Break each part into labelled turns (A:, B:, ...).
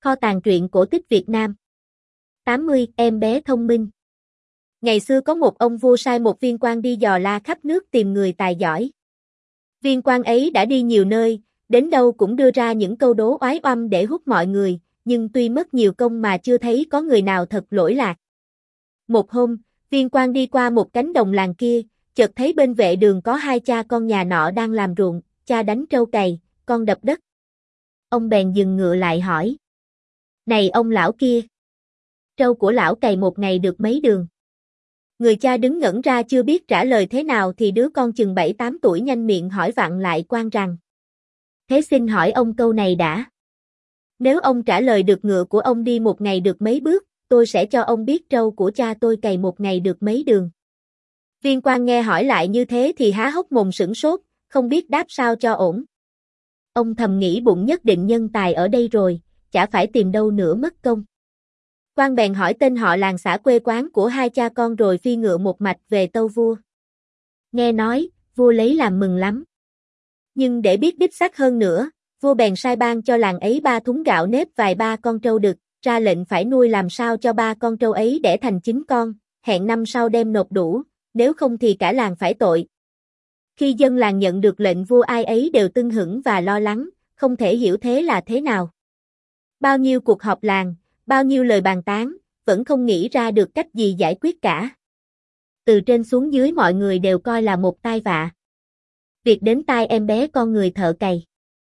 A: Kho tàng truyện cổ tích Việt Nam. 80. Em bé thông minh. Ngày xưa có một ông vua sai một viên quan đi dò la khắp nước tìm người tài giỏi. Viên quan ấy đã đi nhiều nơi, đến đâu cũng đưa ra những câu đố oái oăm để hút mọi người, nhưng tuy mất nhiều công mà chưa thấy có người nào thật lỗi lạc. Một hôm, viên quan đi qua một cánh đồng làng kia, chợt thấy bên vệ đường có hai cha con nhà nọ đang làm ruộng, cha đánh trâu cày, con đập đất. Ông bèn dừng ngựa lại hỏi: "Này ông lão kia, trâu của lão cày một ngày được mấy đường?" Người cha đứng ngẩn ra chưa biết trả lời thế nào thì đứa con chừng 7-8 tuổi nhanh miệng hỏi vặn lại quan rằng: "Thế xin hỏi ông câu này đã. Nếu ông trả lời được ngựa của ông đi một ngày được mấy bước, tôi sẽ cho ông biết trâu của cha tôi cày một ngày được mấy đường." Viên quan nghe hỏi lại như thế thì há hốc mồm sửng sốt, không biết đáp sao cho ổn. Ông thầm nghĩ bụng nhất định nhân tài ở đây rồi, chả phải tìm đâu nữa mất công. Quan bèn hỏi tên họ làng xã quê quán của hai cha con rồi phi ngựa một mạch về tâu vua. Nghe nói, vua lấy làm mừng lắm. Nhưng để biết đích xác hơn nữa, vua bèn sai ban cho làng ấy 3 thúng gạo nếp vài 3 con trâu đực, ra lệnh phải nuôi làm sao cho 3 con trâu ấy đẻ thành 9 con, hẹn năm sau đem nộp đủ, nếu không thì cả làng phải tội. Khi dân làng nhận được lệnh vua ai ấy đều tưng hửng và lo lắng, không thể hiểu thế là thế nào. Bao nhiêu cuộc họp làng, bao nhiêu lời bàn tán, vẫn không nghĩ ra được cách gì giải quyết cả. Từ trên xuống dưới mọi người đều coi là một tai vạ. Việc đến tai em bé con người thợ cày.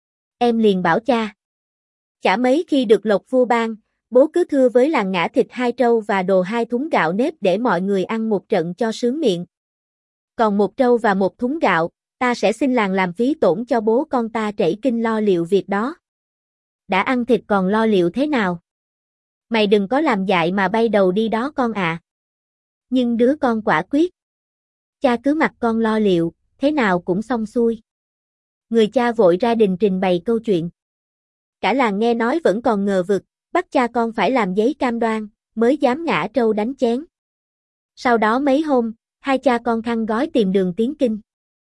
A: Em liền bảo cha. Chả mấy khi được lộc vua ban, bố cứ thưa với làng ngã thịt 2 trâu và đồ 2 thúng gạo nếp để mọi người ăn một trận cho sướng miệng. Còn 1 trâu và 1 thúng gạo, ta sẽ xin làng làm phí tổn cho bố con ta trẩy kinh lo liệu việc đó. Đã ăn thịt còn lo liệu thế nào? Mày đừng có làm dại mà bay đầu đi đó con ạ. Nhưng đứa con quả quyết. Cha cứ mặc con lo liệu, thế nào cũng xong xuôi. Người cha vội ra đình trình bày câu chuyện. Cả làng nghe nói vẫn còn ngờ vực, bắt cha con phải làm giấy cam đoan, mới dám ngã trâu đánh chén. Sau đó mấy hôm, hai cha con khăn gói tìm đường tiến kinh.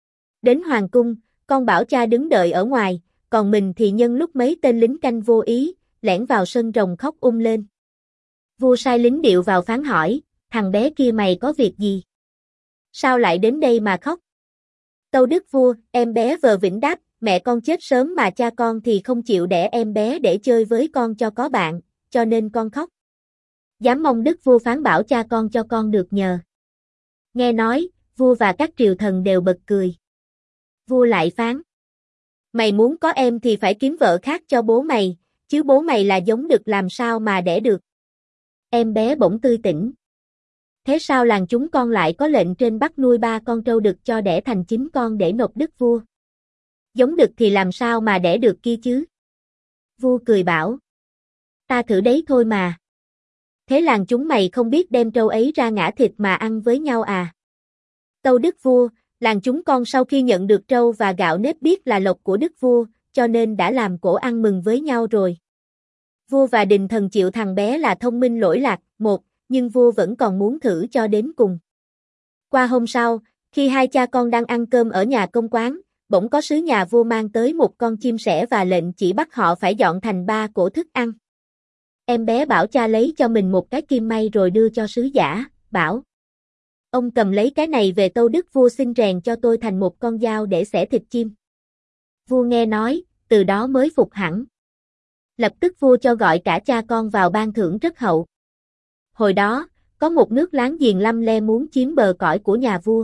A: Đến hoàng cung, con bảo cha đứng đợi ở ngoài, còn mình thì nhân lúc mấy tên lính canh vô ý, lẻn vào sân rồng khóc lên. Vua sai lính điệu vào phán hỏi: "Thằng bé kia mày có việc gì? Sao lại đến đây mà khóc?" Tâu đức vua, em bé vờ vĩnh đáp: "Mẹ con chết sớm mà cha con thì không chịu đẻ em bé để chơi với con cho có bạn, cho nên con khóc." Dám mong đức vua phán bảo cha con cho con được nhờ. Nghe nói, vua và các triều thần đều bật cười. Vua lại phán: "Mày muốn có em thì phải kiếm vợ khác cho bố mày, chứ bố mày là giống đực làm sao mà đẻ được." Em bé bỗng tươi tỉnh. Thế sao làng chúng con lại có lệnh trên bắt nuôi 3 con trâu đực cho đẻ thành 9 con để nộp đức vua? Giống đực thì làm sao mà đẻ được kia chứ? Vua cười bảo: "Ta thử đấy thôi mà. Thế làng chúng mày không biết đem trâu ấy ra ngã thịt mà ăn với nhau à?" Tâu đức vua, làng chúng con sau khi nhận được trâu và gạo nếp biết là lộc của đức vua, cho nên đã làm cỗ ăn mừng với nhau rồi. Vua và đình thần chịu thằng bé là thông minh lỗi lạc, nhưng vua vẫn còn muốn thử cho đến cùng. Qua hôm sau, khi hai cha con đang ăn cơm ở nhà công quán, bỗng có sứ nhà vua mang tới một con chim sẻ và lệnh chỉ bắt họ phải dọn thành 3 cỗ thức ăn. Em bé bảo cha lấy cho mình một cái kim may rồi đưa cho sứ giả, bảo: "Ông cầm lấy cái này về tâu đức vua xin rèn cho tôi thành một con dao để xẻ thịt chim." Vua nghe nói, từ đó mới phục hẳn. Lập tức vua cho gọi cả cha con vào ban thưởng rất hậu. Hồi đó, có một nước láng giềng lăm le muốn chiếm bờ cõi của nhà vua.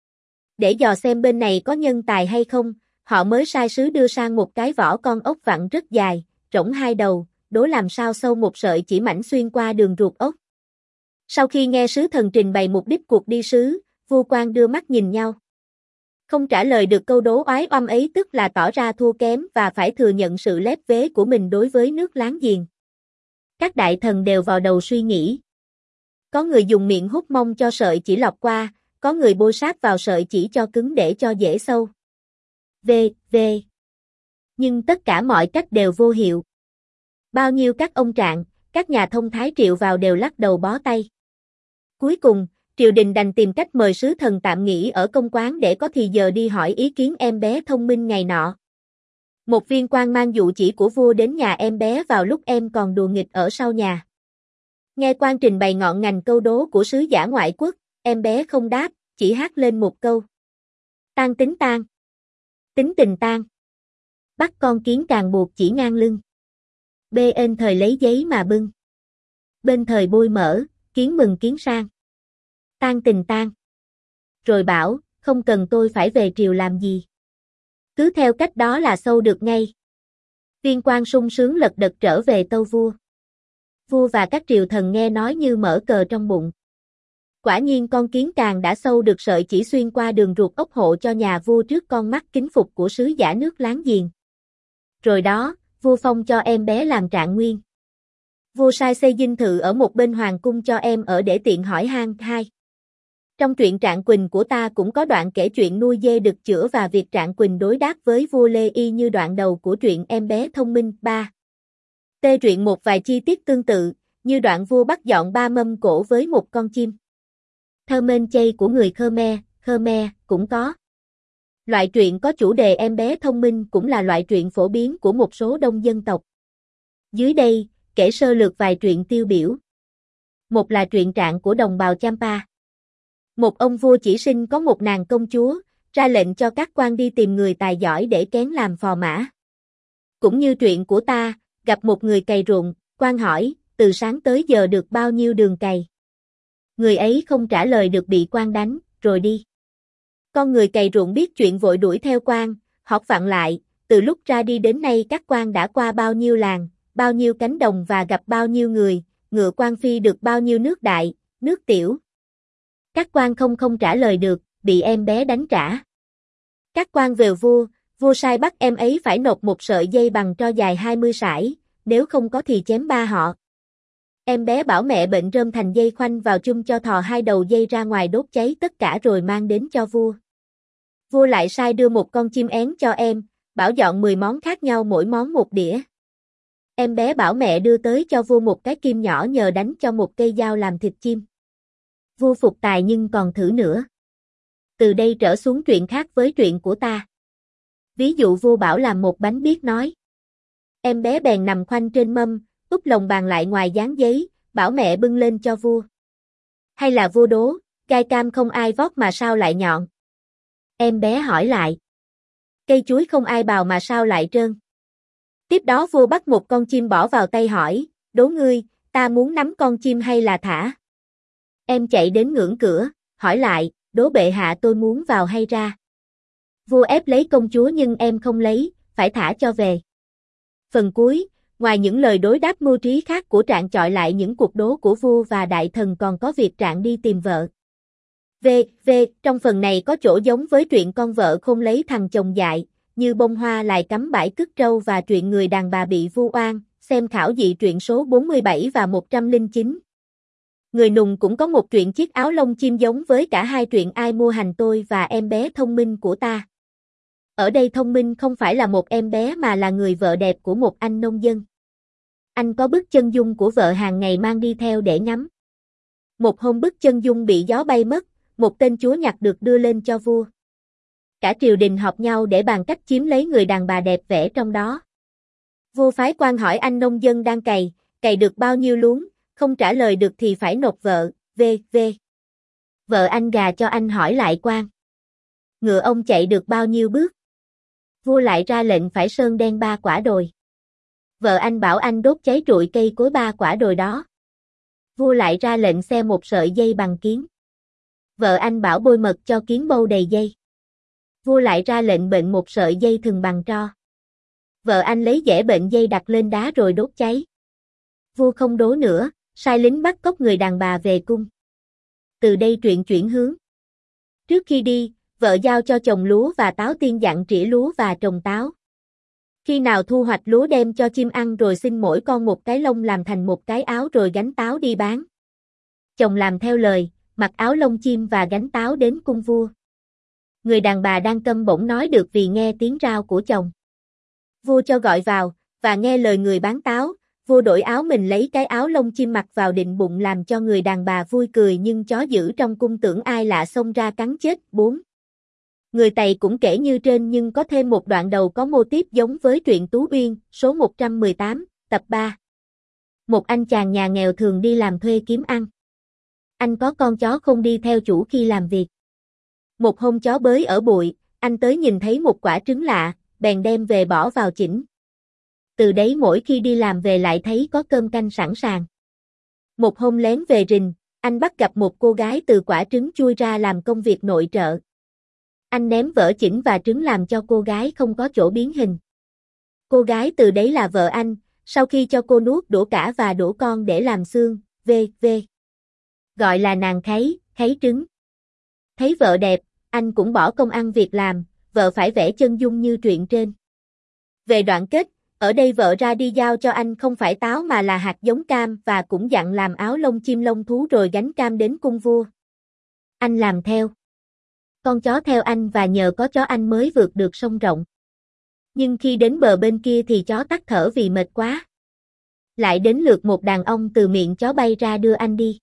A: Để dò xem bên này có nhân tài hay không, họ mới sai sứ đưa sang một cái vỏ con ốc vặn rất dài, rỗng 2 đầu, đố làm sao sâu một sợi chỉ mảnh xuyên qua đường ruột ốc. Sau khi nghe sứ thần trình bày mục đích cuộc đi sứ, vua quan đưa mắt nhìn nhau. Không trả lời được câu đố oái oăm ấy tức là tỏ ra thua kém và phải thừa nhận sự lép vế của mình đối với nước láng giềng. Các đại thần đều vào đầu suy nghĩ. Có người dùng miệng hút mông cho sợi chỉ lọt qua, có người bôi sáp vào sợi chỉ cho cứng để cho dễ sâu. V. Nhưng tất cả mọi cách đều vô hiệu. Bao nhiêu các ông trạng, các nhà thông thái triệu vào đều lắc đầu bó tay. Cuối cùng, triều đình đành tìm cách mời sứ thần tạm nghỉ ở công quán để có thì giờ đi hỏi ý kiến em bé thông minh ngày nọ. Một viên quan mang dụ chỉ của vua đến nhà em bé vào lúc em còn đùa nghịch ở sau nhà. Nghe quan trình bày ngọn ngành câu đố của sứ giả ngoại quốc, em bé không đáp, chỉ hát lên một câu. Tan tính tan. Tính tình tan. Bắt con kiến càng buộc chỉ ngang lưng. Bên thời lấy giấy mà bưng. Bên thời bôi mỡ, kiến mừng kiến sang. Tan tình tan. Rồi bảo, không cần tôi phải về triều làm gì. Cứ theo cách đó là sâu được ngay. Viên quan sung sướng lật đật trở về tâu vua. Vua và các triều thần nghe nói như mở cờ trong bụng. Quả nhiên con kiến càng đã sâu được sợi chỉ xuyên qua đường ruột ốc hộ cho nhà vua trước con mắt kính phục của sứ giả nước láng giềng. Rồi đó, vua phong cho em bé làm trạng nguyên. Vua sai xây dinh thự ở một bên hoàng cung cho em ở để tiện hỏi han. 2. Trong truyện Trạng Quỳnh của ta cũng có đoạn kể chuyện nuôi dê đực chữa và việc Trạng Quỳnh đối đáp với vua Lê y như đoạn đầu của truyện Em bé thông minh. 3. Truyện một vài chi tiết tương tự, như đoạn vua bắt dọn 3 mâm cỗ với một con chim. Thơ mên chay của người Khmer cũng có. Loại truyện có chủ đề em bé thông minh cũng là loại truyện phổ biến của một số đông dân tộc. Dưới đây, kể sơ lược vài truyện tiêu biểu. Một là truyện trạng của đồng bào Champa. Một ông vua chỉ sinh có một nàng công chúa, ra lệnh cho các quan đi tìm người tài giỏi để kén làm phò mã. Cũng như truyện của ta, gặp một người cày ruộng, quan hỏi, từ sáng tới giờ được bao nhiêu đường cày? Người ấy không trả lời được bị quan đánh, rồi đi. Con người cày ruộng biết chuyện vội đuổi theo quan, họ vặn lại, từ lúc ra đi đến nay các quan đã qua bao nhiêu làng, bao nhiêu cánh đồng và gặp bao nhiêu người, ngựa quan phi được bao nhiêu nước đại, nước tiểu. Các quan không trả lời được, bị em bé đánh trả. Các quan về vua sai bắt em ấy phải nộp một sợi dây bằng tro dài 20 sải, nếu không có thì chém ba họ. Em bé bảo mẹ bệnh rơm thành dây khoanh vào chung cho thò 2 đầu dây ra ngoài đốt cháy tất cả rồi mang đến cho vua. Vua lại sai đưa một con chim én cho em, bảo dọn 10 món khác nhau mỗi món một đĩa. Em bé bảo mẹ đưa tới cho vua một cái kim nhỏ nhờ đánh cho một cây dao làm thịt chim. Vua phục tài nhưng còn thử nữa. Từ đây trở xuống truyện khác với truyện của ta. Ví dụ vua bảo làm một bánh biếc nói. Em bé bèn nằm khoanh trên mâm, úp lồng bàn lại ngoài dán giấy, bảo mẹ bưng lên cho vua. Hay là vua đố, gai cam không ai vót mà sao lại nhọn? Em bé hỏi lại. Cây chuối không ai bào mà sao lại trơn? Tiếp đó vua bắt một con chim bỏ vào tay hỏi, đố ngươi, ta muốn nắm con chim hay là thả? Em chạy đến ngưỡng cửa, hỏi lại, đố bệ hạ tôi muốn vào hay ra? Vua ép lấy công chúa nhưng em không lấy, phải thả cho về. Phần cuối, ngoài những lời đối đáp mưu trí khác của Trạng chọi lại những cuộc đố của vua và đại thần còn có việc Trạng đi tìm vợ. Trong phần này có chỗ giống với truyện con vợ khôn lấy thằng chồng dại, như bông hoa lại cắm bãi cứt trâu và truyện người đàn bà bị vu oan, xem khảo dị truyện số 47 và 109. Người nùng cũng có một truyện chiếc áo lông chim giống với cả hai truyện Ai mua hành tôi và Em bé thông minh của ta. Ở đây thông minh không phải là một em bé mà là người vợ đẹp của một anh nông dân. Anh có bức chân dung của vợ hàng ngày mang đi theo để ngắm. Một hôm bức chân dung bị gió bay mất, một tên chúa nhặt được đưa lên cho vua. Cả triều đình họp nhau để bàn cách chiếm lấy người đàn bà đẹp vẽ trong đó. Vua phái quan hỏi anh nông dân đang cày được bao nhiêu luống, không trả lời được thì phải nộp vợ, Vợ anh gà cho anh hỏi lại quan. Ngựa ông chạy được bao nhiêu bước? Vua lại ra lệnh phải sơn đen 3 quả đồi. Vợ anh bảo anh đốt cháy trụi cây cối 3 quả đồi đó. Vua lại ra lệnh xe một sợi dây bằng kiến. Vợ anh bảo bôi mật cho kiến bâu đầy dây. Vua lại ra lệnh bệnh một sợi dây thừng bằng tro. Vợ anh lấy dẻ bệnh dây đặt lên đá rồi đốt cháy. Vua không đố nữa, sai lính bắt cóc người đàn bà về cung. Từ đây truyện chuyển hướng. Trước khi đi, vợ giao cho trồng lúa và táo tiên dặn trĩa lúa và trồng táo. Khi nào thu hoạch lúa đem cho chim ăn rồi xin mỗi con một cái lông làm thành một cái áo rồi gánh táo đi bán. Chồng làm theo lời, mặc áo lông chim và gánh táo đến cung vua. Người đàn bà đang câm bỗng nói được vì nghe tiếng rao của chồng. Vua cho gọi vào, và nghe lời người bán táo, vua đổi áo mình lấy cái áo lông chim mặc vào định bụng làm cho người đàn bà vui cười nhưng chó dữ trong cung tưởng ai lạ xông ra cắn chết. 4. Người Tày cũng kể như trên nhưng có thêm một đoạn đầu có mô típ giống với truyện Tú Uyên, số 118, tập 3. Một anh chàng nhà nghèo thường đi làm thuê kiếm ăn. Anh có con chó không đi theo chủ khi làm việc. Một hôm chó bới ở bụi, anh tới nhìn thấy một quả trứng lạ, bèn đem về bỏ vào chỉnh. Từ đấy mỗi khi đi làm về lại thấy có cơm canh sẵn sàng. Một hôm lén về rình, anh bắt gặp một cô gái từ quả trứng chui ra làm công việc nội trợ. Anh ném vỡ chỉnh và trứng làm cho cô gái không có chỗ biến hình. Cô gái từ đấy là vợ anh, sau khi cho cô nuốt đũa cả và đũa con để làm xương, v.v. Gọi là nàng khấy trứng. Thấy vợ đẹp, anh cũng bỏ công ăn việc làm, vợ phải vẽ chân dung như truyện trên. Về đoạn kết, ở đây vợ ra đi giao cho anh không phải táo mà là hạt giống cam và cũng dặn làm áo lông chim lông thú rồi gánh cam đến cung vua. Anh làm theo. Con chó theo anh và nhờ có chó anh mới vượt được sông rộng. Nhưng khi đến bờ bên kia thì chó tắt thở vì mệt quá. Lại đến lượt một đàn ông từ miệng chó bay ra đưa anh đi.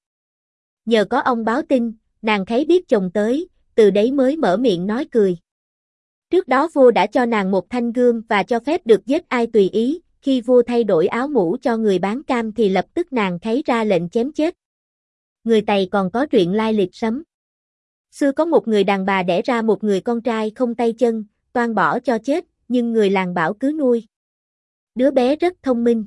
A: Nhờ có ông báo tin, nàng khấy biết chồng tới, từ đấy mới mở miệng nói cười. Trước đó vua đã cho nàng một thanh gươm và cho phép được giết ai tùy ý, khi vua thay đổi áo mũ cho người bán cam thì lập tức nàng khấy ra lệnh chém chết. Người Tày còn có truyện lai lịch sấm. Xưa có một người đàn bà đẻ ra một người con trai không tay chân, toan bỏ cho chết, nhưng người làng bảo cứ nuôi. Đứa bé rất thông minh.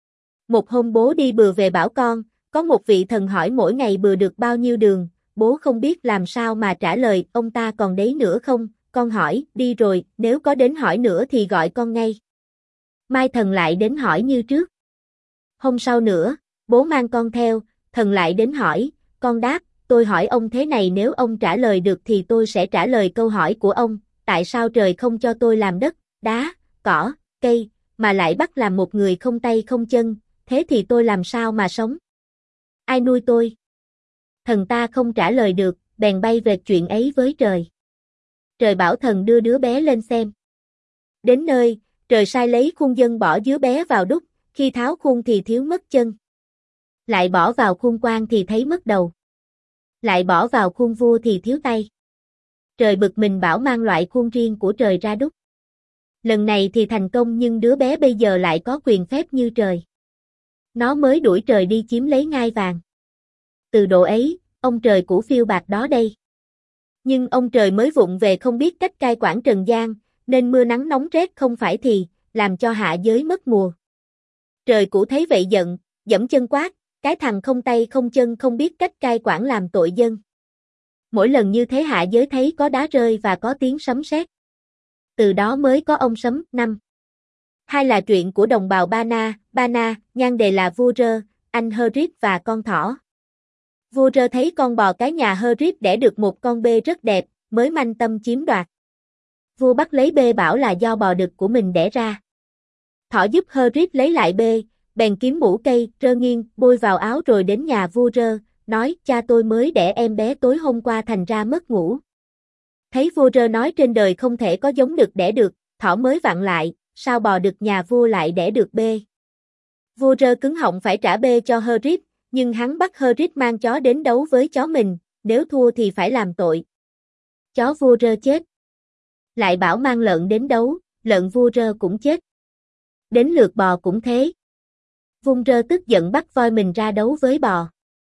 A: Một hôm bố đi bừa về bảo con, có một vị thần hỏi mỗi ngày bừa được bao nhiêu đường, bố không biết làm sao mà trả lời, ông ta còn đấy nữa không, con hỏi, đi rồi, nếu có đến hỏi nữa thì gọi con ngay. Mai thần lại đến hỏi như trước. Hôm sau nữa, bố mang con theo, thần lại đến hỏi, con đáp, tôi hỏi ông thế này nếu ông trả lời được thì tôi sẽ trả lời câu hỏi của ông, tại sao trời không cho tôi làm đất, đá, cỏ, cây, mà lại bắt làm một người không tay không chân, thế thì tôi làm sao mà sống? Ai nuôi tôi? Thần ta không trả lời được, bèn bay về chuyện ấy với trời. Trời bảo thần đưa đứa bé lên xem. Đến nơi, trời sai lấy khuôn dân bỏ đứa bé vào đúc, khi tháo khuôn thì thiếu mất chân. Lại bỏ vào khuôn quan thì thấy mất đầu. Lại bỏ vào khuôn vua thì thiếu tay. Trời bực mình bảo mang loại khuôn riêng của trời ra đúc. Lần này thì thành công nhưng đứa bé bây giờ lại có quyền phép như trời. Nó mới đuổi trời đi chiếm lấy ngai vàng. Từ độ ấy, ông trời cũ phiêu bạc đó đây. Nhưng ông trời mới vụng về không biết cách cai quản trần gian, nên mưa nắng nóng rét không phải thì, làm cho hạ giới mất mùa. Trời cũ thấy vậy giận, giẫm chân quát, cái thằng không tay không chân không biết cách cai quản làm tội dân. Mỗi lần như thế hạ giới thấy có đá rơi và có tiếng sấm sét. Từ đó mới có ông sấm. 5. Hai là truyện của đồng bào Ba Na, nhan đề là vua Rơ, anh Hơ-rít và con thỏ. Vua Rơ thấy con bò cái nhà Hơ-rít đẻ được một con bê rất đẹp, mới manh tâm chiếm đoạt. Vua bắt lấy bê bảo là do bò đực của mình đẻ ra. Thỏ giúp Hơ-rít lấy lại bê, bèn kiếm mũ cây, Rơ nghiêng, bôi vào áo rồi đến nhà vua Rơ, nói cha tôi mới đẻ em bé tối hôm qua thành ra mất ngủ. Thấy vua Rơ nói trên đời không thể có giống đực đẻ được, thỏ mới vặn lại, sao bò đực nhà vua lại đẻ được bê. Vua Rơ cứng họng phải trả bê cho Hơ-rít, nhưng hắn bắt Hơ-rít mang chó đến đấu với chó mình, nếu thua thì phải làm tội. Chó vua Rơ chết. Lại bảo mang lợn đến đấu, lợn vua Rơ cũng chết. Đến lượt bò cũng thế. Vua Rơ tức giận bắt voi mình ra đấu với bò.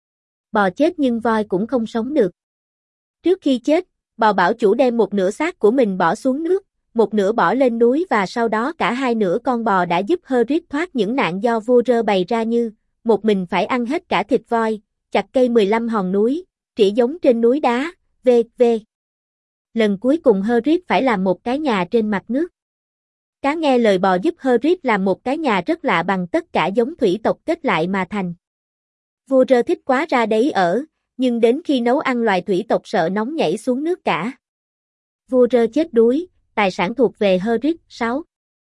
A: Bò chết nhưng voi cũng không sống được. Trước khi chết, bò bảo chủ đem một nửa xác của mình bỏ xuống nước, một nửa bỏ lên núi và sau đó cả hai nửa con bò đã giúp Hơ-rít thoát những nạn do vua Rơ bày ra như một mình phải ăn hết cả thịt voi, chặt cây 15 hòn núi, trĩ giống trên núi đá, v.v. Lần cuối cùng Hơ-rít phải làm một cái nhà trên mặt nước. Cá nghe lời bò giúp Hơ-rít làm một cái nhà rất lạ bằng tất cả giống thủy tộc kết lại mà thành. Vua Rơ thích quá ra đấy ở, nhưng đến khi nấu ăn loài thủy tộc sợ nóng nhảy xuống nước cả. Vua Rơ chết đuối, tài sản thuộc về Hơ-rít. 6.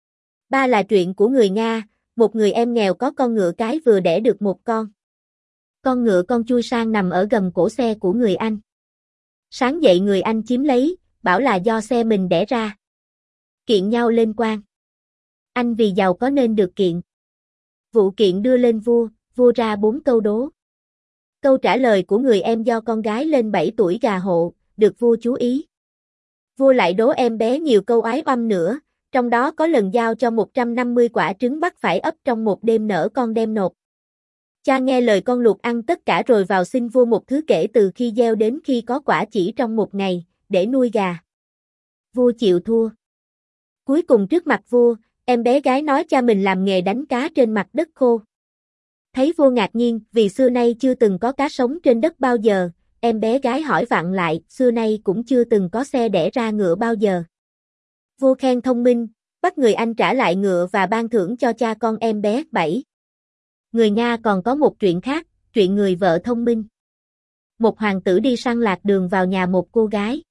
A: 3 là truyện của người Nga, một người em nghèo có con ngựa cái vừa đẻ được một con. Con ngựa con chui sang nằm ở gầm cổ xe của người Anh. Sáng dậy người Anh chiếm lấy, bảo là do xe mình đẻ ra. Kiện nhau lên quan. Anh vì giàu có nên được kiện. Vụ kiện đưa lên vua, vua ra 4 câu đố. Câu trả lời của người em do con gái lên 7 tuổi gà hộ, được vua chú ý. Vua lại đố em bé nhiều câu oái oăm nữa, trong đó có lần giao cho 150 quả trứng bắt phải ấp trong một đêm nở con đem nộp. Cha nghe lời con luộc ăn tất cả rồi vào xin vua một thứ kể từ khi gieo đến khi có quả chỉ trong một ngày, để nuôi gà. Vua chịu thua. Cuối cùng trước mặt vua, em bé gái nói cha mình làm nghề đánh cá trên mặt đất khô. Thấy vua ngạc nhiên vì xưa nay chưa từng có cá sống trên đất bao giờ, em bé gái hỏi vặn lại, xưa nay cũng chưa từng có xe đẻ ra ngựa bao giờ. Vua khen thông minh, bắt người Anh trả lại ngựa và ban thưởng cho cha con em bé. 7. Người Nga còn có một chuyện khác, chuyện người vợ thông minh. Một hoàng tử đi săn lạc đường vào nhà một cô gái.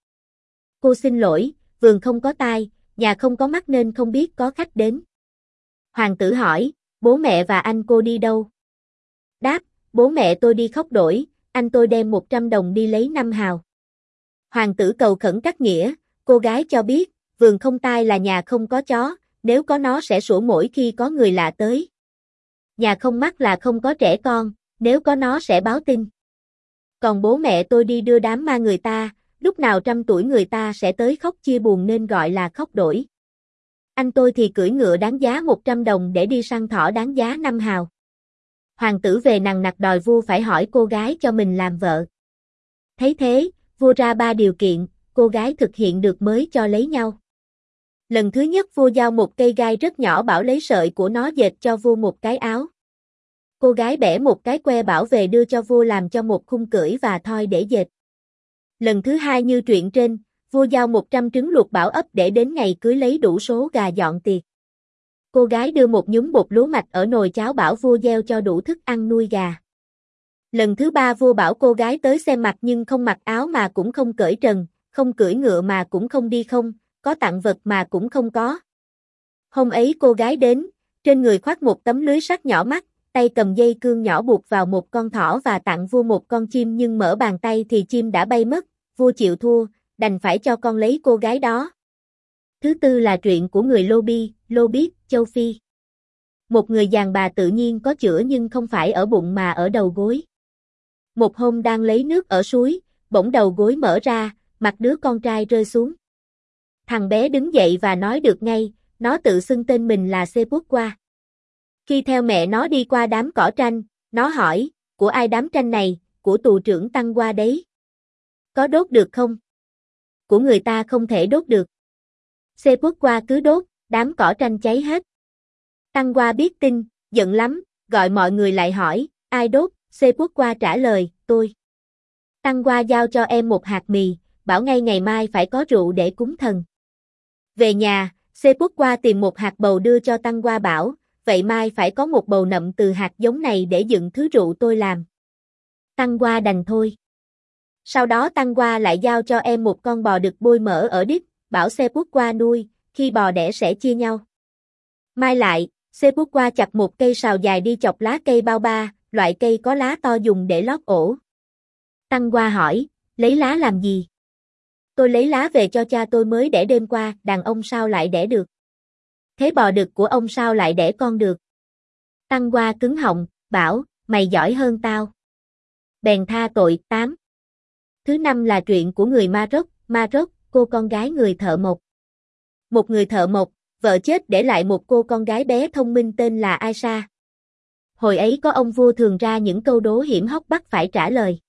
A: Cô xin lỗi, vườn không có tai, nhà không có mắt nên không biết có khách đến. Hoàng tử hỏi, bố mẹ và anh cô đi đâu? Đáp, bố mẹ tôi đi khóc đổi, anh tôi đem 100 đồng đi lấy 5 hào. Hoàng tử cầu khẩn cắt nghĩa, cô gái cho biết, vườn không tai là nhà không có chó, nếu có nó sẽ sủa mỗi khi có người lạ tới. Nhà không mắt là không có trẻ con, nếu có nó sẽ báo tin. Còn bố mẹ tôi đi đưa đám ma người ta, lúc nào 100 tuổi người ta sẽ tới khóc chia buồn nên gọi là khóc đổi. Anh tôi thì cưỡi ngựa đáng giá 100 đồng để đi săn thỏ đáng giá 5 hào. Hoàng tử về nằng nặc đòi vua phải hỏi cô gái cho mình làm vợ. Thấy thế, vua ra 3 điều kiện, cô gái thực hiện được mới cho lấy nhau. Lần thứ nhất vua giao một cây gai rất nhỏ bảo lấy sợi của nó dệt cho vua một cái áo. Cô gái bẻ một cái que bảo về đưa cho vua làm cho một khung cưỡi và thoi để dệt. Lần thứ hai như truyện trên, vua giao 100 trứng luộc bảo ấp để đến ngày cưới lấy đủ số gà dọn tiệc. Cô gái đưa một nhúm bột lúa mạch ở nồi cháo bảo vua gieo cho đủ thức ăn nuôi gà. Lần thứ ba vua bảo cô gái tới xem mặt nhưng không mặc áo mà cũng không cởi trần, không cưỡi ngựa mà cũng không đi không, có tặng vật mà cũng không có. Hôm ấy cô gái đến, trên người khoác một tấm lưới sắt nhỏ mắt, tay cầm dây cương nhỏ buộc vào một con thỏ và tặng vua một con chim nhưng mở bàn tay thì chim đã bay mất, vua chịu thua, đành phải cho con lấy cô gái đó. Thứ tư là chuyện của người Lô Biết, châu Phi. Một người đàn bà tự nhiên có chữa nhưng không phải ở bụng mà ở đầu gối. Một hôm đang lấy nước ở suối, bỗng đầu gối mở ra, mặt đứa con trai rơi xuống. Thằng bé đứng dậy và nói được ngay, nó tự xưng tên mình là Sepukwa. Khi theo mẹ nó đi qua đám cỏ tranh, nó hỏi, của ai đám tranh này, của tù trưởng Tăng Qua đấy. Có đốt được không? Của người ta không thể đốt được. Sepukwa cứ đốt, đám cỏ tranh cháy hết. Tăng Qua biết tin, giận lắm, gọi mọi người lại hỏi, ai đốt? Sepukwa trả lời, tôi. Tăng Qua giao cho em một hạt mì, bảo ngay ngày mai phải có rượu để cúng thần. Về nhà, Sepukwa tìm một hạt bầu đưa cho Tăng Qua bảo, vậy mai phải có một bầu nậm từ hạt giống này để dựng thứ rượu tôi làm. Tăng Qua đành thôi. Sau đó Tăng Qua lại giao cho em một con bò đực bôi mỡ ở đít, bảo Sepukwa nuôi, khi bò đẻ sẽ chia nhau. Mai lại, Sepukwa chặt một cây sào dài đi chọc lá cây bao ba, loại cây có lá to dùng để lót ổ. Tăng Qua hỏi, lấy lá làm gì? Tôi lấy lá về cho cha tôi mới đẻ đêm qua, đàn ông sao lại đẻ được? Thế bò đực của ông sao lại đẻ con được? Tăng Qua cứng họng, bảo, mày giỏi hơn tao. Bèn tha tội. 8. Thứ năm là chuyện của người Maroc, cô con gái người thợ mộc. Một người thợ mộc, vợ chết để lại một cô con gái bé thông minh tên là Aisha. Hồi ấy có ông vua thường ra những câu đố hiểm hóc bắt phải trả lời.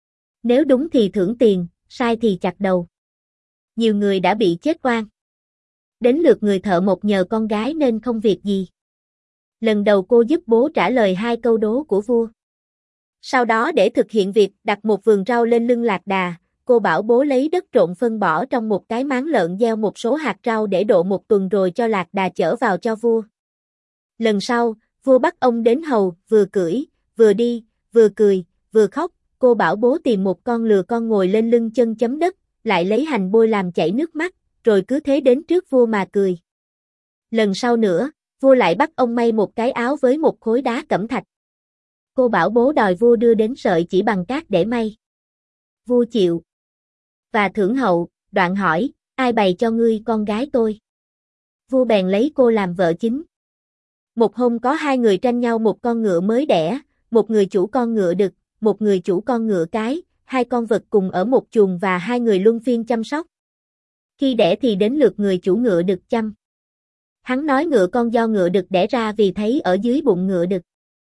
A: Nếu đúng thì thưởng tiền, sai thì chặt đầu. Nhiều người đã bị chết oan. Đến lượt người thợ mộc nhờ con gái nên không việc gì. Lần đầu cô giúp bố trả lời 2 câu đố của vua. Sau đó để thực hiện việc đặt một vườn rau lên lưng lạc đà, cô bảo bố lấy đất trộn phân bỏ trong một cái máng lợn gieo một số hạt rau để độ 1 tuần rồi cho lạc đà chở vào cho vua. Lần sau, vua bắt ông đến hầu, vừa cưỡi, vừa đi, vừa cười, vừa khóc, cô bảo bố tìm một con lừa con ngồi lên lưng chân chấm đất, lại lấy hành bôi làm chảy nước mắt, rồi cứ thế đến trước vua mà cười. Lần sau nữa, vua lại bắt ông may một cái áo với một khối đá cẩm thạch. Cô bảo bố đòi vua đưa đến sợi chỉ bằng cát để may. Vua chịu. Và thưởng hậu, đoạn hỏi, ai bày cho ngươi con gái tôi? Vua bèn lấy cô làm vợ chính. Một hôm có 2 người tranh nhau một con ngựa mới đẻ, một người chủ con ngựa đực, một người chủ con ngựa cái, 2 con vật cùng ở một chuồng và 2 người luân phiên chăm sóc. Khi đẻ thì đến lượt người chủ ngựa đực chăm. Hắn nói ngựa con do ngựa đực đẻ ra vì thấy ở dưới bụng ngựa đực.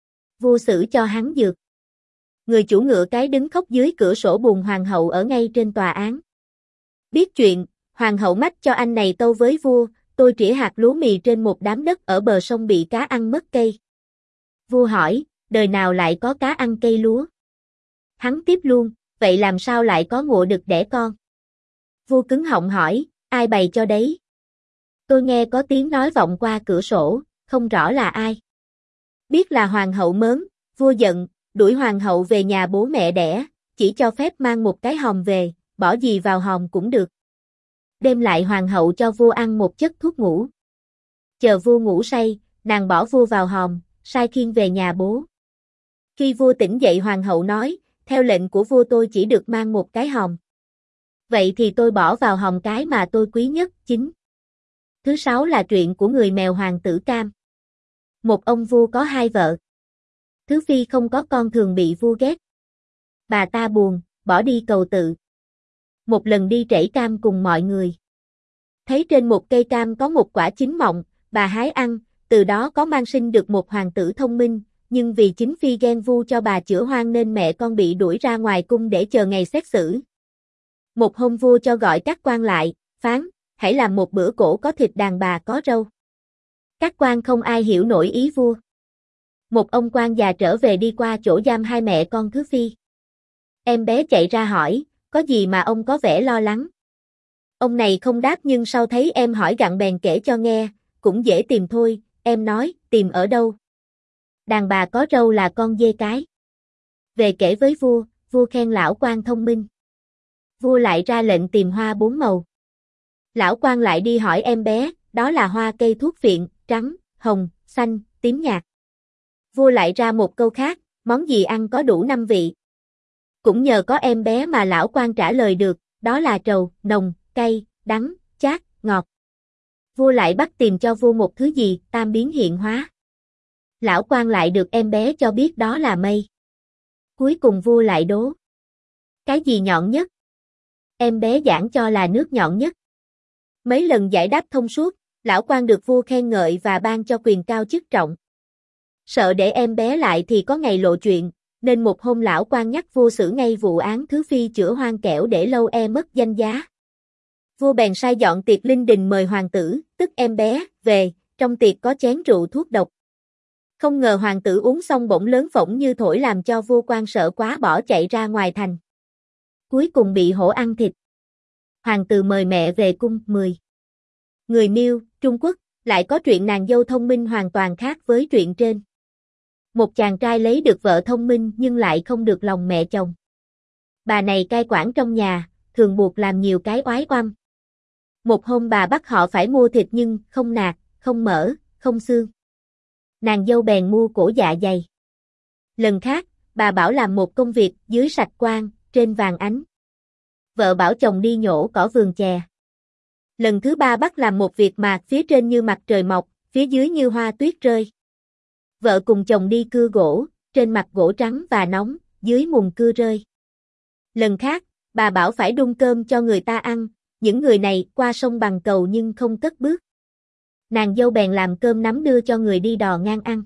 A: Vua xử cho hắn dược. Người chủ ngựa cái đứng khóc dưới cửa sổ buồn hoàng hậu ở ngay trên tòa án. Biết chuyện, hoàng hậu mách cho anh này tâu với vua, tôi trĩa hạt lúa mì trên một đám đất ở bờ sông bị cá ăn mất cây. Vua hỏi, đời nào lại có cá ăn cây lúa? Hắn tiếp luôn, vậy làm sao lại có ngựa đực đẻ con? Vua cứng họng hỏi, ai bày cho đấy? Tôi nghe có tiếng nói vọng qua cửa sổ, không rõ là ai. Biết là hoàng hậu mớn, vua giận, đuổi hoàng hậu về nhà bố mẹ đẻ, chỉ cho phép mang một cái hòm về, bỏ gì vào hòm cũng được. Đêm lại hoàng hậu cho vua ăn một chất thuốc ngủ. Chờ vua ngủ say, nàng bỏ vua vào hòm, sai khiêng về nhà bố. Khi vua tỉnh dậy hoàng hậu nói, theo lệnh của vua tôi chỉ được mang một cái hòm. Vậy thì tôi bỏ vào hòm cái mà tôi quý nhất, chính. Thứ 6 là truyện của người mèo hoàng tử Cam. Một ông vua có 2 vợ. Thứ phi không có con thường bị vua ghét. Bà ta buồn, bỏ đi cầu tự. Một lần đi trẩy cam cùng mọi người. Thấy trên một cây cam có một quả chín mọng, bà hái ăn, từ đó có mang sinh được một hoàng tử thông minh, nhưng vì chính phi ghen vua cho bà chữa hoang nên mẹ con bị đuổi ra ngoài cung để chờ ngày xét xử. Một hôm vua cho gọi các quan lại, phán, hãy làm một bữa cỗ có thịt đàn bà có râu. Các quan không ai hiểu nổi ý vua. Một ông quan già trở về đi qua chỗ giam 2 mẹ con thứ phi. Em bé chạy ra hỏi, có gì mà ông có vẻ lo lắng? Ông này không đáp nhưng sau thấy em hỏi gặng bèn kể cho nghe, cũng dễ tìm thôi, em nói, tìm ở đâu? Đàn bà có râu là con dê cái. Về kể với vua, vua khen lão quan thông minh. Vua lại ra lệnh tìm hoa 4 màu. Lão quan lại đi hỏi em bé, đó là hoa cây thuốc phiện, trắng, hồng, xanh, tím nhạt. Vua lại ra một câu khác, món gì ăn có đủ 5 vị. Cũng nhờ có em bé mà lão quan trả lời được, đó là trầu, nồng, cay, đắng, chát, ngọt. Vua lại bắt tìm cho vua một thứ gì, tam biến hiện hóa. Lão quan lại được em bé cho biết đó là mây. Cuối cùng vua lại đố. Cái gì nhọn nhất? Em bé giảng cho là nước nhọn nhất. Mấy lần giải đáp thông suốt, lão quan được vua khen ngợi và ban cho quyền cao chức trọng. Sợ để em bé lại thì có ngày lộ chuyện, nên một hôm lão quan nhắc vua xử ngay vụ án thứ phi chữa hoang kẻo để lâu mất danh giá. Vua bèn sai dọn tiệc linh đình mời hoàng tử, tức em bé, về, trong tiệc có chén rượu thuốc độc. Không ngờ hoàng tử uống xong bỗng lớn phỗng như thổi làm cho vua quan sợ quá bỏ chạy ra ngoài thành. Cuối cùng bị hổ ăn thịt. Hoàng tử mời mẹ về cung. 10. Người Miêu, Trung Quốc, lại có truyện nàng dâu thông minh hoàn toàn khác với truyện trên. Một chàng trai lấy được vợ thông minh nhưng lại không được lòng mẹ chồng. Bà này cai quản trong nhà, thường buộc làm nhiều cái oái oăm. Một hôm bà bắt họ phải mua thịt nhưng không nạc, không mỡ, không xương. Nàng dâu bèn mua cổ dạ dày. Lần khác, bà bảo làm một công việc dưới sạch quang, trên vàng ánh. Vợ bảo chồng đi nhổ cỏ vườn chè. Lần thứ 3 bắt làm một việc mà phía trên như mặt trời mọc, phía dưới như hoa tuyết rơi. Vợ cùng chồng đi cưa gỗ, trên mặt gỗ trắng và nóng, dưới mùn cưa rơi. Lần khác, bà bảo phải đun cơm cho người ta ăn, những người này qua sông bằng cầu nhưng không cất bước. Nàng dâu bèn làm cơm nắm đưa cho người đi đò ngang ăn.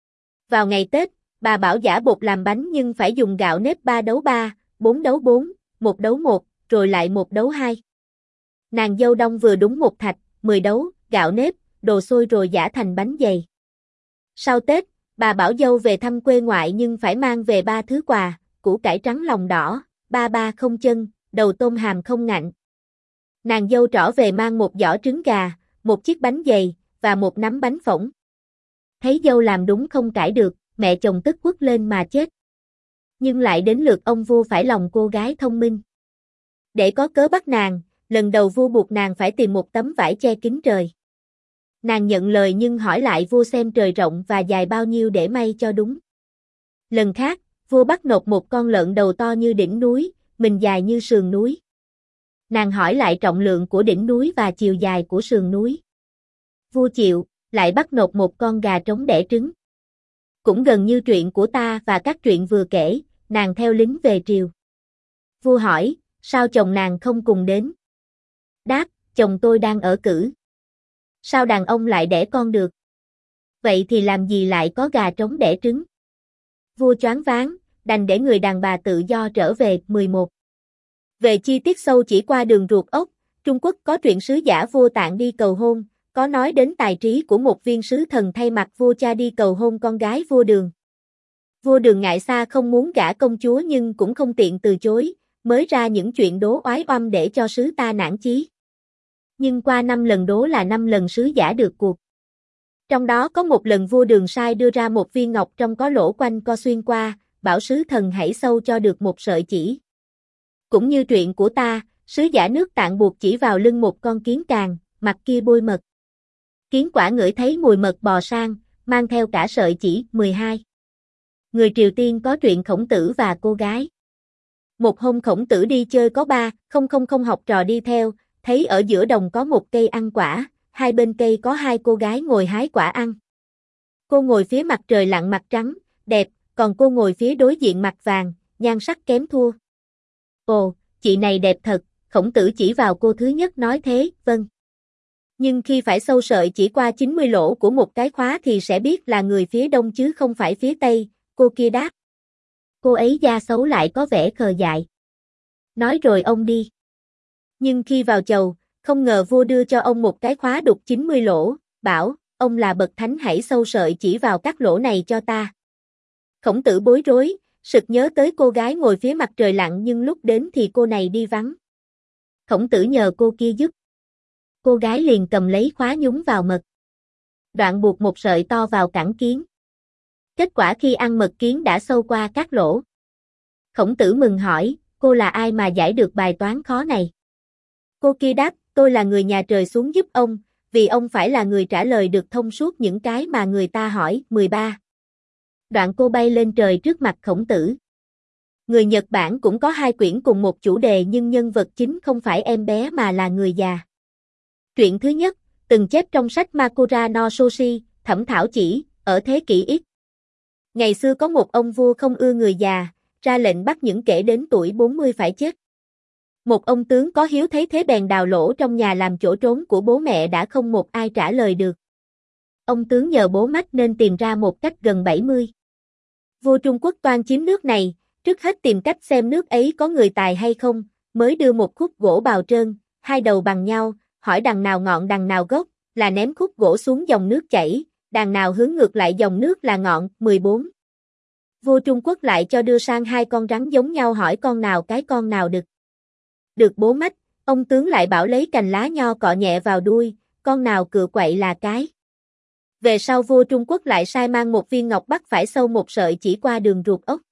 A: Vào ngày Tết, bà bảo giả bột làm bánh nhưng phải dùng gạo nếp 3 đấu 3, 4 đấu 4, 1 đấu 1, rồi lại 1 đấu 2. Nàng dâu đông vừa đúng 1 thạch, 10 đấu, gạo nếp, đồ xôi rồi giả thành bánh dày. Sau Tết, bà bảo dâu về thăm quê ngoại nhưng phải mang về 3 thứ quà, củ cải trắng lòng đỏ, ba ba không chân, đầu tôm hàm không ngạnh. Nàng dâu trở về mang một giỏ trứng gà, một chiếc bánh dày, và một nắm bánh phỗng. Thấy dâu làm đúng không cãi được, mẹ chồng tức quất lên mà chết. Nhưng lại đến lượt ông vua phải lòng cô gái thông minh. Để có cớ bắt nàng, lần đầu vua buộc nàng phải tìm một tấm vải che kín trời. Nàng nhận lời nhưng hỏi lại vua xem trời rộng và dài bao nhiêu để may cho đúng. Lần khác, vua bắt nộp một con lợn đầu to như đỉnh núi, mình dài như sườn núi. Nàng hỏi lại trọng lượng của đỉnh núi và chiều dài của sườn núi. Vua chịu, lại bắt nộp một con gà trống đẻ trứng. Cũng gần như truyện của ta và các truyện vừa kể, nàng theo lính về triều. Vua hỏi, sao chồng nàng không cùng đến? Đáp, chồng tôi đang ở cữ. Sao đàn ông lại đẻ con được? Vậy thì làm gì lại có gà trống đẻ trứng? Vua choáng váng, đành để người đàn bà tự do trở về. 11. Về chi tiết sâu chỉ qua đường ruột ốc, Trung Quốc có truyện sứ giả Vô Tạng đi cầu hôn, có nói đến tài trí của một viên sứ thần thay mặt vua cha đi cầu hôn con gái vua Đường. Vua Đường ngại xa không muốn gả công chúa nhưng cũng không tiện từ chối, mới ra những chuyện đố oái oăm để cho sứ ta nản chí. Nhưng qua 5 lần đố là 5 lần sứ giả được cuộc. Trong đó có một lần vua Đường sai đưa ra một viên ngọc trong có lỗ quanh co xuyên qua, bảo sứ thần hãy sâu cho được một sợi chỉ. Cũng như truyện của ta, sứ giả nước Tạng buộc chỉ vào lưng một con kiến càng, mặt kia bôi mật. Kiến quả ngửi thấy mùi mật bò sang, mang theo cả sợi chỉ. 12. Người Triều Tiên có truyện Khổng Tử và cô gái. Một hôm Khổng Tử đi chơi có 3,000 học trò đi theo, thấy ở giữa đồng có một cây ăn quả, hai bên cây có hai cô gái ngồi hái quả ăn. Cô ngồi phía mặt trời lặn mặt trắng, đẹp, còn cô ngồi phía đối diện mặt vàng, nhan sắc kém thua. Ồ, chị này đẹp thật, Khổng Tử chỉ vào cô thứ nhất nói thế, vâng. Nhưng khi phải sâu sợi chỉ qua 90 lỗ của một cái khóa thì sẽ biết là người phía đông chứ không phải phía tây, cô kia đáp. Cô ấy da xấu lại có vẻ khờ dại. Nói rồi ông đi. Nhưng khi vào chầu, không ngờ vua đưa cho ông một cái khóa đục 90 lỗ, bảo, ông là bậc thánh hãy sâu sợi chỉ vào các lỗ này cho ta. Khổng Tử bối rối, sực nhớ tới cô gái ngồi phía mặt trời lặn nhưng lúc đến thì cô này đi vắng. Khổng Tử nhờ cô kia giúp. Cô gái liền cầm lấy khóa nhúng vào mật. Đoạn buộc một sợi to vào cẳng kiến. Kết quả khi ăn mật kiến đã sâu qua các lỗ. Khổng Tử mừng hỏi, cô là ai mà giải được bài toán khó này? Cô kia đáp, tôi là người nhà trời xuống giúp ông, vì ông phải là người trả lời được thông suốt những cái mà người ta hỏi. 13. Đoạn cô bay lên trời trước mặt Khổng Tử. Người Nhật Bản cũng có 2 quyển cùng một chủ đề nhưng nhân vật chính không phải em bé mà là người già. Truyện thứ nhất, từng chép trong sách Makura no Soshi, Thẩm Thảo Chỉ, ở thế kỷ X. Ngày xưa có một ông vua không ưa người già, ra lệnh bắt những kẻ đến tuổi 40 phải chết. Một ông tướng có hiếu thấy thế bèn đào lỗ trong nhà làm chỗ trốn của bố mẹ đã không một ai trả lời được. Ông tướng nhờ bố mách nên tìm ra một cách gần 70. Vua Trung Quốc toan chiếm nước này, trước hết tìm cách xem nước ấy có người tài hay không, mới đưa một khúc gỗ bào trơn, hai đầu bằng nhau, hỏi đằng nào ngọn đằng nào gốc, là ném khúc gỗ xuống dòng nước chảy, đằng nào hướng ngược lại dòng nước là ngọn. 14. Vua Trung Quốc lại cho đưa sang 2 con rắn giống nhau hỏi con nào cái con nào đực. Được bố mách, ông tướng lại bảo lấy cành lá nho cọ nhẹ vào đuôi, con nào cựa quậy là cái. Về sau vua Trung Quốc lại sai mang một viên ngọc bắt phải sâu một sợi chỉ qua đường ruột ốc.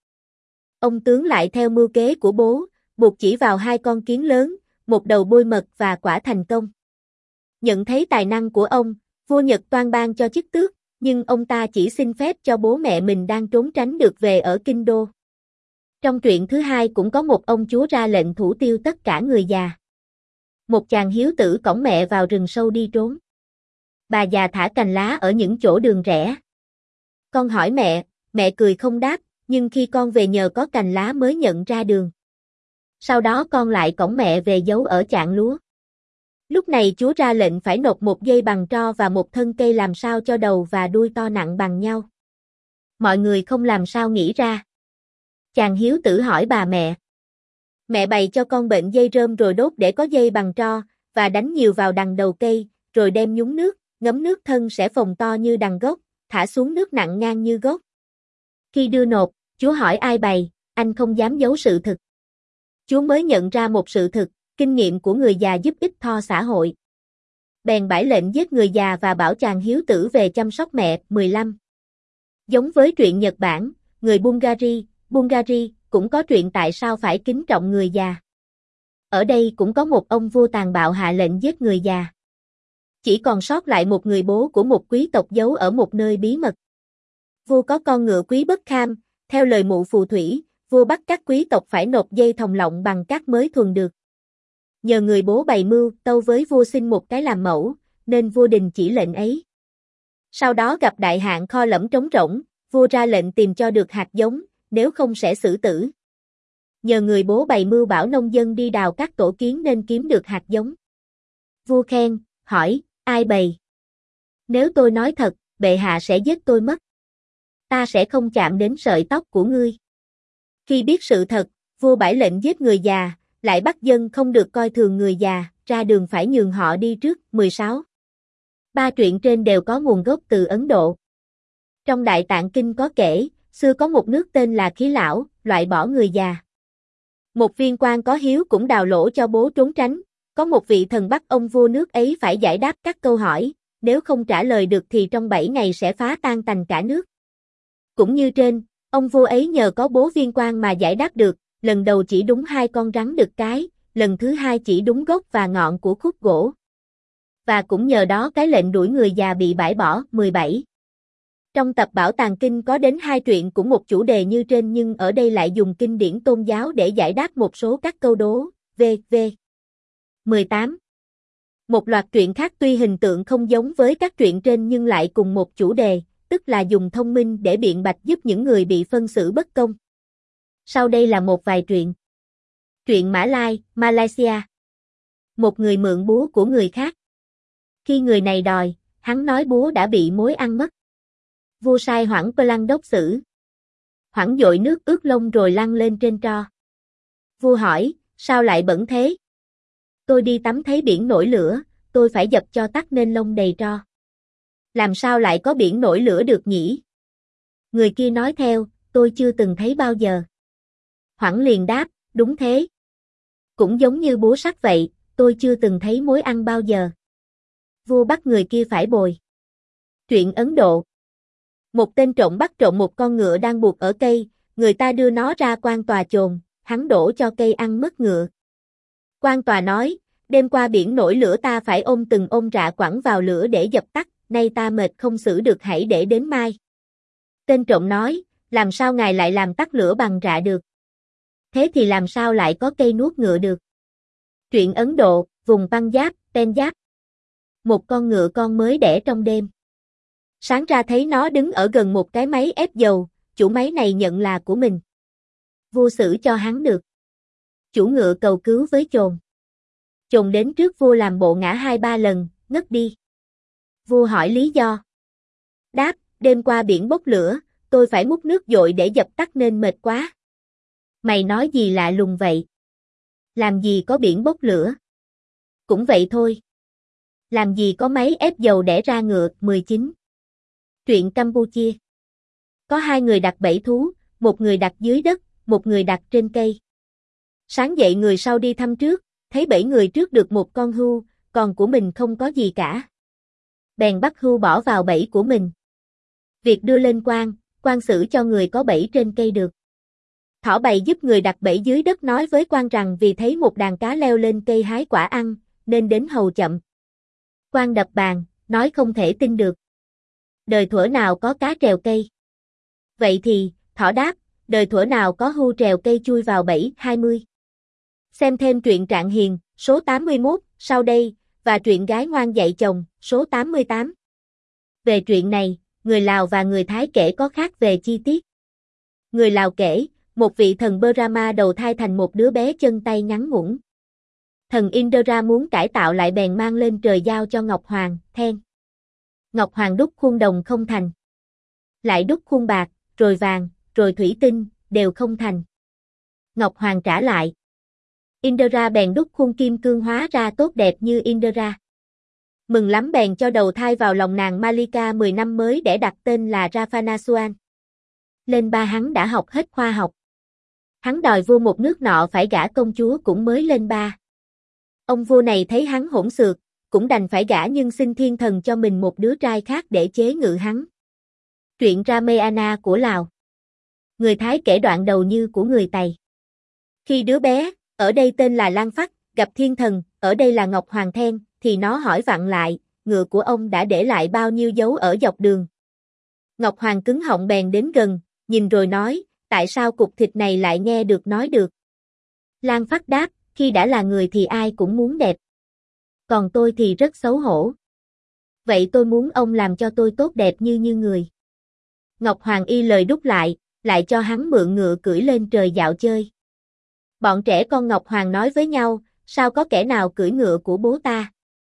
A: Ông tướng lại theo mưu kế của bố, buộc chỉ vào 2 con kiến lớn, một đầu bôi mật và quả thành công. Nhận thấy tài năng của ông, vua Nhật toan ban cho chức tước, nhưng ông ta chỉ xin phép cho bố mẹ mình đang trốn tránh được về ở Kinh Đô. Trong truyện thứ hai cũng có một ông chúa ra lệnh thủ tiêu tất cả người già. Một chàng hiếu tử cõng mẹ vào rừng sâu đi trốn. Bà già thả cành lá ở những chỗ đường rẽ. Con hỏi mẹ, mẹ cười không đáp, nhưng khi con về nhờ có cành lá mới nhận ra đường. Sau đó con lại cõng mẹ về giấu ở chạng lúa. Lúc này chúa ra lệnh phải nộp một dây bằng tro và một thân cây làm sao cho đầu và đuôi to nặng bằng nhau. Mọi người không làm sao nghĩ ra. Chàng hiếu tử hỏi bà mẹ. Mẹ bày cho con bệnh dây rơm rồi đốt để có dây bằng tro, và đánh nhiều vào đằng đầu cây, rồi đem nhúng nước, ngấm nước thân sẽ phồng to như đằng gốc, thả xuống nước nặng ngang như gốc. Khi đưa nộp, chúa hỏi ai bày, anh không dám giấu sự thực. Chúa mới nhận ra một sự thực, kinh nghiệm của người già giúp ích cho xã hội. Bèn bãi lệnh giết người già và bảo chàng hiếu tử về chăm sóc mẹ. 15. Giống với truyện Nhật Bản, người Bulgari cũng có truyện tại sao phải kính trọng người già. Ở đây cũng có một ông vua tàn bạo hạ lệnh giết người già. Chỉ còn sót lại một người bố của một quý tộc giấu ở một nơi bí mật. Vua có con ngựa quý bất kham, theo lời mụ phù thủy, vua bắt các quý tộc phải nộp dây thòng lọng bằng cát mới thuần được. Nhờ người bố bày mưu, tâu với vua xin một cái làm mẫu, nên vua đình chỉ lệnh ấy. Sau đó gặp đại hạn kho lẫm trống rỗng, vua ra lệnh tìm cho được hạt giống, nếu không sẽ xử tử. Nhờ người bố bày mưu bảo nông dân đi đào các tổ kiến nên kiếm được hạt giống. Vua khen, hỏi, ai bày? Nếu tôi nói thật, bệ hạ sẽ giết tôi mất. Ta sẽ không chạm đến sợi tóc của ngươi. Khi biết sự thật, vua bãi lệnh giết người già, lại bắt dân không được coi thường người già, ra đường phải nhường họ đi trước. 16. Ba truyện trên đều có nguồn gốc từ Ấn Độ. Trong Đại Tạng Kinh có kể, xưa có một nước tên là Khí Lão, loại bỏ người già. Một viên quan có hiếu cũng đào lỗ cho bố trốn tránh, có một vị thần bắt ông vua nước ấy phải giải đáp các câu hỏi, nếu không trả lời được thì trong 7 ngày sẽ phá tan tành cả nước. Cũng như trên, ông vua ấy nhờ có bố viên quan mà giải đáp được, lần đầu chỉ đúng 2 con rắn đực cái, lần thứ 2 chỉ đúng gốc và ngọn của khúc gỗ. Và cũng nhờ đó cái lệnh đuổi người già bị bãi bỏ. 17. Trong tập Bảo Tàng Kinh có đến 2 truyện cũng một chủ đề như trên nhưng ở đây lại dùng kinh điển tôn giáo để giải đáp một số các câu đố, v.v. 18. Một loạt truyện khác tuy hình tượng không giống với các truyện trên nhưng lại cùng một chủ đề, tức là dùng thông minh để biện bạch giúp những người bị phân xử bất công. Sau đây là một vài truyện. Truyện Mã Lai, Malaysia. Một người mượn búa của người khác. Khi người này đòi, hắn nói búa đã bị mối ăn mất. Vua sai Hoảng Plang đốc xử. Hoảng dội nước ướt lông rồi lăn lên trên tro. Vua hỏi, sao lại bẩn thế? Tôi đi tắm thấy biển nổi lửa, tôi phải dập cho tắt nên lông đầy tro. Làm sao lại có biển nổi lửa được nhỉ? Người kia nói theo, tôi chưa từng thấy bao giờ. Hoảng liền đáp, đúng thế. Cũng giống như búa sắt vậy, tôi chưa từng thấy mối ăn bao giờ. Vua bắt người kia phải bồi. Truyện Ấn Độ. Một tên trộm bắt trộm một con ngựa đang buộc ở cây, người ta đưa nó ra quan tòa chồn, hắn đổ cho cây ăn mất ngựa. Quan tòa nói, đêm qua biển nổi lửa ta phải ôm từng ôm rạ quẳng vào lửa để dập tắt, nay ta mệt không xử được hãy để đến mai. Tên trộm nói, làm sao ngài lại làm tắt lửa bằng rạ được? Thế thì làm sao lại có cây nuốt ngựa được? Truyện Ấn Độ, vùng Punjab, Punjab. Một con ngựa con mới đẻ trong đêm. Sáng ra thấy nó đứng ở gần một cái máy ép dầu, chủ máy này nhận là của mình. Vua xử cho hắn được. Chủ ngựa cầu cứu với chồn. Chồn đến trước vua làm bộ ngã 2-3 lần, ngất đi. Vua hỏi lý do. Đáp, đêm qua biển bốc lửa, tôi phải múc nước dội để dập tắt nên mệt quá. Mày nói gì lạ lùng vậy? Làm gì có biển bốc lửa? Cũng vậy thôi. Làm gì có máy ép dầu đẻ ra ngựa. 19. Truyện Campuchia. Có 2 người đặt bẫy thú, một người đặt dưới đất, một người đặt trên cây. Sáng dậy người sau đi thăm trước, thấy 7 người trước được một con hươu, còn của mình không có gì cả. Bèn bắt hươu bỏ vào bẫy của mình. Việc đưa lên quan xử cho người có bẫy trên cây được. Thỏ bày giúp người đặt bẫy dưới đất nói với quan rằng vì thấy một đàn cá leo lên cây hái quả ăn, nên đến hầu chậm. Quan đập bàn, nói không thể tin được. Đời thuở nào có cá trèo cây? Vậy thì, thỏ đáp, đời thuở nào có hươu trèo cây chui vào bẫy. 20. Xem thêm truyện Trạng Hiền, số 81, sau đây, và truyện Gái Ngoan Dạy Chồng, số 88. Về truyện này, người Lào và người Thái kể có khác về chi tiết. Người Lào kể, một vị thần Brahma đầu thai thành một đứa bé chân tay ngắn ngủn. Thần Indra muốn cải tạo lại bèn mang lên trời giao cho Ngọc Hoàng, then. Ngọc Hoàng đúc khuôn đồng không thành. Lại đúc khuôn bạc, rồi vàng, rồi thủy tinh, đều không thành. Ngọc Hoàng trả lại. Indra bèn đúc khuôn kim cương hóa ra tốt đẹp như Indra. Mừng lắm bèn cho đầu thai vào lòng nàng Malika 10 năm mới để đặt tên là Ravanasuan. Lên ba hắn đã học hết khoa học. Hắn đòi vua một nước nọ phải gả công chúa cũng mới lên ba. Ông vua này thấy hắn hỗn xược, cũng đành phải gả nhưng xin thiên thần cho mình một đứa trai khác để chế ngự hắn. Truyện Ramayana của Lào. Người Thái kể đoạn đầu như của người Tày. Khi đứa bé, ở đây tên là Lan Phắc, gặp thiên thần, ở đây là Ngọc Hoàng Then, thì nó hỏi vặn lại, ngựa của ông đã để lại bao nhiêu dấu ở dọc đường. Ngọc Hoàng cứng họng bèn đến gần, nhìn rồi nói, tại sao cục thịt này lại nghe được nói được? Lan Phắc đáp, khi đã là người thì ai cũng muốn đẹp. Còn tôi thì rất xấu hổ. Vậy tôi muốn ông làm cho tôi tốt đẹp như người. Ngọc Hoàng y lời đúc lại cho hắn mượn ngựa cưỡi lên trời dạo chơi. Bọn trẻ con Ngọc Hoàng nói với nhau, sao có kẻ nào cưỡi ngựa của bố ta?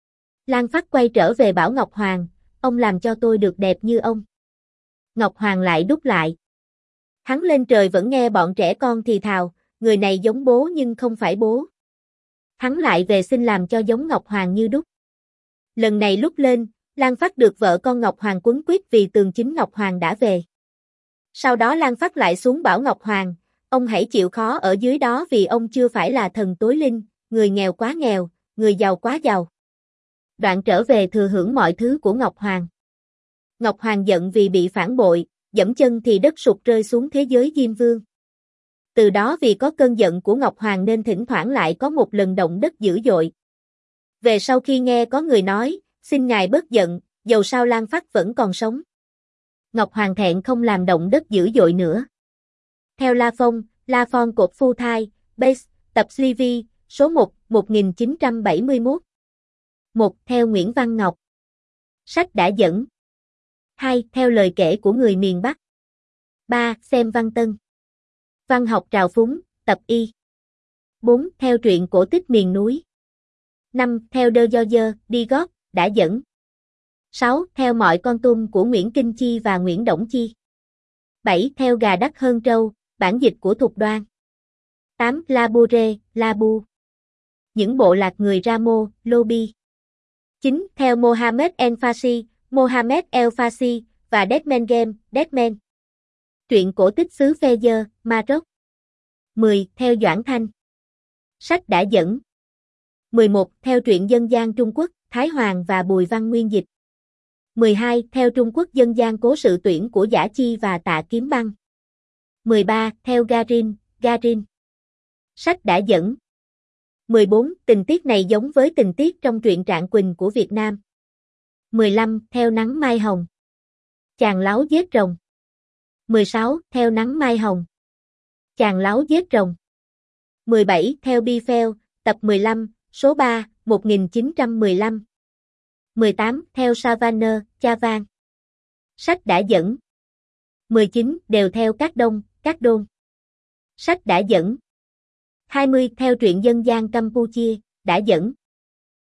A: Lan Phát quay trở về bảo Ngọc Hoàng, ông làm cho tôi được đẹp như ông. Ngọc Hoàng lại đúc lại. Hắn lên trời vẫn nghe bọn trẻ con thì thào, người này giống bố nhưng không phải bố. Hắn lại về xin làm cho giống Ngọc Hoàng như đúc. Lần này lúc lên, Lan Phát được vợ con Ngọc Hoàng quấn quýt vì tường chính Ngọc Hoàng đã về. Sau đó Lan Phát lại xuống bảo Ngọc Hoàng, ông hãy chịu khó ở dưới đó vì ông chưa phải là thần tối linh, người nghèo quá nghèo, người giàu quá giàu. Đoạn trở về thừa hưởng mọi thứ của Ngọc Hoàng. Ngọc Hoàng giận vì bị phản bội, dẫm chân thì đất sụt rơi xuống thế giới Diêm Vương. Từ đó vì có cơn giận của Ngọc Hoàng nên thỉnh thoảng lại có một lần động đất dữ dội. Về sau khi nghe có người nói, xin ngài bớt giận, dầu sao Lan Phát vẫn còn sống. Ngọc Hoàng thẹn không làm động đất dữ dội nữa. Theo La Phong, La Phong cột phu thai, Base, tập Sleevy, số 1, 1971. 1. Theo Nguyễn Văn Ngọc. Sách đã dẫn. 2. Theo lời kể của người miền Bắc. 3. Xem văn tân. Văn học trào phúng, tập y. 4. Theo truyện cổ tích miền núi. 5. Theo Đơ Do Dơ, Đi Gót, đã dẫn. 6. Theo mọi con tum của Nguyễn Kinh Chi và Nguyễn Đổng Chi. 7. Theo gà đắt hơn trâu, bản dịch của Thục Đoan. 8. La Bourrée, La Bu. Những bộ lạc người Ramo, Lobi. 9. Theo Mohammed El Fassi, Mohammed El Fassi, và Deadman Game, Deadman. Truyện cổ tích xứ Fez, Maroc. 10. Theo Doãn Thanh. Sách đã dẫn. 11. Theo truyện dân gian Trung Quốc, Thái Hoàng và Bùi Văn Nguyên dịch. 12. Theo Trung Quốc dân gian cố sự tuyển của Giả Chi và Tạ Kiếm Băng. 13. Theo Garin, Garin. Sách đã dẫn. 14. Tình tiết này giống với tình tiết trong truyện Trạng Quỳnh của Việt Nam. 15. Theo Nắng Mai Hồng. Chàng láo giết rồng. 16. Theo Nắng Mai Hồng. Chàng láo giết rồng. 17. Theo Bifel, tập 15, số 3, 1915. 18. Theo Savannah, Chavan. Sách đã dẫn. 19. Đều theo Cát Đông, Cát Đôn. Sách đã dẫn. 20. Theo truyện dân gian Campuchia, đã dẫn.